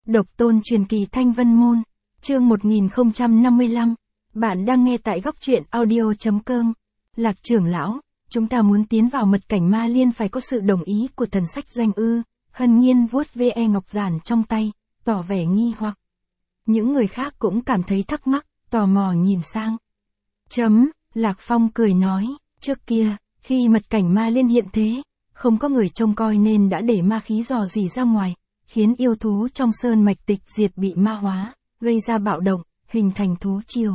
Độc tôn truyền kỳ Thanh Vân Môn, chương 1055, bạn đang nghe tại góc truyện audio.com. Lạc trưởng lão, chúng ta muốn tiến vào mật cảnh Ma Liên phải có sự đồng ý của thần sách doanh ư? Hân Nhiên vuốt ve ngọc giản trong tay, tỏ vẻ nghi hoặc. Những người khác cũng cảm thấy thắc mắc, tò mò nhìn sang. Lạc Phong cười nói, trước kia, khi mật cảnh Ma Liên hiện thế, không có người trông coi nên đã để ma khí dò dỉ ra ngoài, khiến yêu thú trong sơn mạch tịch diệt bị ma hóa, gây ra bạo động, hình thành thú triều.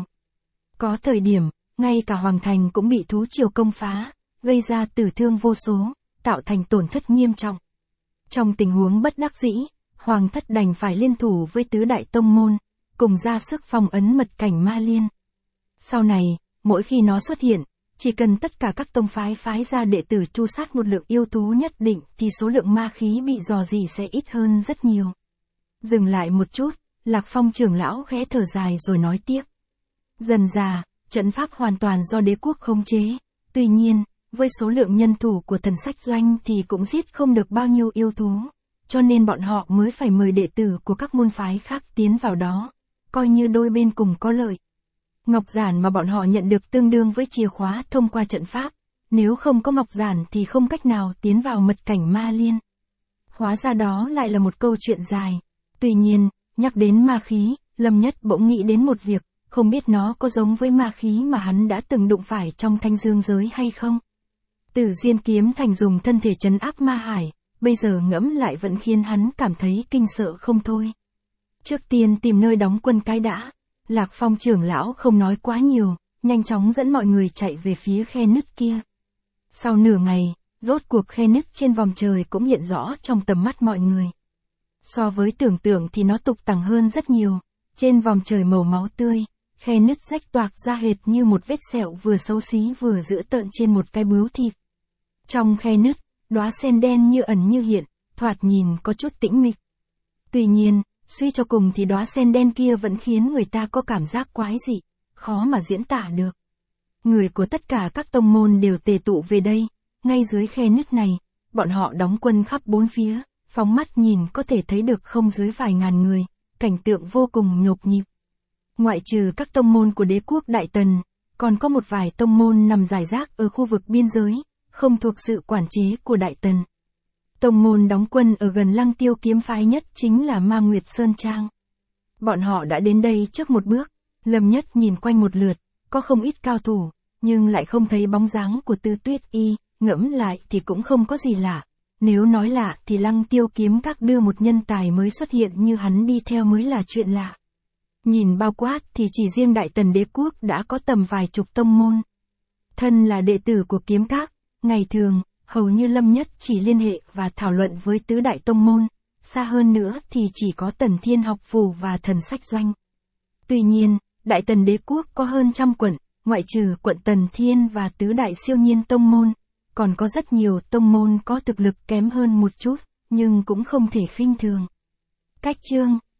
Có thời điểm, ngay cả hoàng thành cũng bị thú triều công phá, gây ra tử thương vô số, tạo thành tổn thất nghiêm trọng. Trong tình huống bất đắc dĩ, hoàng thất đành phải liên thủ với tứ đại tông môn, cùng ra sức phong ấn mật cảnh Ma Liên. Sau này, mỗi khi nó xuất hiện, chỉ cần tất cả các tông phái phái ra đệ tử tru sát một lượng yêu thú nhất định thì số lượng ma khí bị dò dỉ sẽ ít hơn rất nhiều. Dừng lại một chút, Lạc Phong trưởng lão khẽ thở dài rồi nói tiếp. Dần dà, trận pháp hoàn toàn do đế quốc khống chế, tuy nhiên, với số lượng nhân thủ của thần sách doanh thì cũng giết không được bao nhiêu yêu thú, cho nên bọn họ mới phải mời đệ tử của các môn phái khác tiến vào đó, coi như đôi bên cùng có lợi. Ngọc giản mà bọn họ nhận được tương đương với chìa khóa thông qua trận pháp, nếu không có ngọc giản thì không cách nào tiến vào mật cảnh Ma Liên. Hóa ra đó lại là một câu chuyện dài. Tuy nhiên, nhắc đến ma khí, Lâm Nhất bỗng nghĩ đến một việc, không biết nó có giống với ma khí mà hắn đã từng đụng phải trong Thanh Dương giới hay không. Tử Diên kiếm thành dùng thân thể trấn áp ma hải, bây giờ ngẫm lại vẫn khiến hắn cảm thấy kinh sợ không thôi. Trước tiên tìm nơi đóng quân cái đã. Lạc Phong trưởng lão không nói quá nhiều, nhanh chóng dẫn mọi người chạy về phía khe nứt kia. Sau nửa ngày, rốt cuộc khe nứt trên vòm trời cũng hiện rõ trong tầm mắt mọi người. So với tưởng tượng thì nó tục tằng hơn rất nhiều, trên vòm trời màu máu tươi, khe nứt rách toạc ra hệt như một vết sẹo vừa xấu xí vừa dữ tợn trên một cái bướu thịt. Trong khe nứt, đóa sen đen như ẩn như hiện, thoạt nhìn có chút tĩnh mịch. Tuy nhiên, suy cho cùng thì đóa sen đen kia vẫn khiến người ta có cảm giác quái dị, khó mà diễn tả được. Người của tất cả các tông môn đều tề tụ về đây, ngay dưới khe nứt này, bọn họ đóng quân khắp bốn phía, phóng mắt nhìn có thể thấy được không dưới vài ngàn người, cảnh tượng vô cùng nhộp nhịp. Ngoại trừ các tông môn của đế quốc Đại Tần, còn có một vài tông môn nằm rải rác ở khu vực biên giới, không thuộc sự quản chế của Đại Tần. Tông môn đóng quân ở gần Lăng Tiêu kiếm phái nhất chính là Ma Nguyệt Sơn Trang. Bọn họ đã đến đây trước một bước, Lâm Nhất nhìn quanh một lượt, có không ít cao thủ, nhưng lại không thấy bóng dáng của Tư Tuyết Y, ngẫm lại thì cũng không có gì lạ. Nếu nói lạ thì Lăng Tiêu kiếm các đưa một nhân tài mới xuất hiện như hắn đi theo mới là chuyện lạ. Nhìn bao quát thì chỉ riêng Đại Tần đế quốc đã có tầm vài chục tông môn. Thân là đệ tử của kiếm các, ngày thường, hầu như Lâm Nhất chỉ liên hệ và thảo luận với tứ đại tông môn, xa hơn nữa thì chỉ có Tần Thiên học phủ và thần sách doanh. Tuy nhiên, Đại Tần đế quốc có hơn trăm quận, ngoại trừ quận Tần Thiên và tứ đại siêu nhiên tông môn, còn có rất nhiều tông môn có thực lực kém hơn một chút, nhưng cũng không thể khinh thường. Cách chương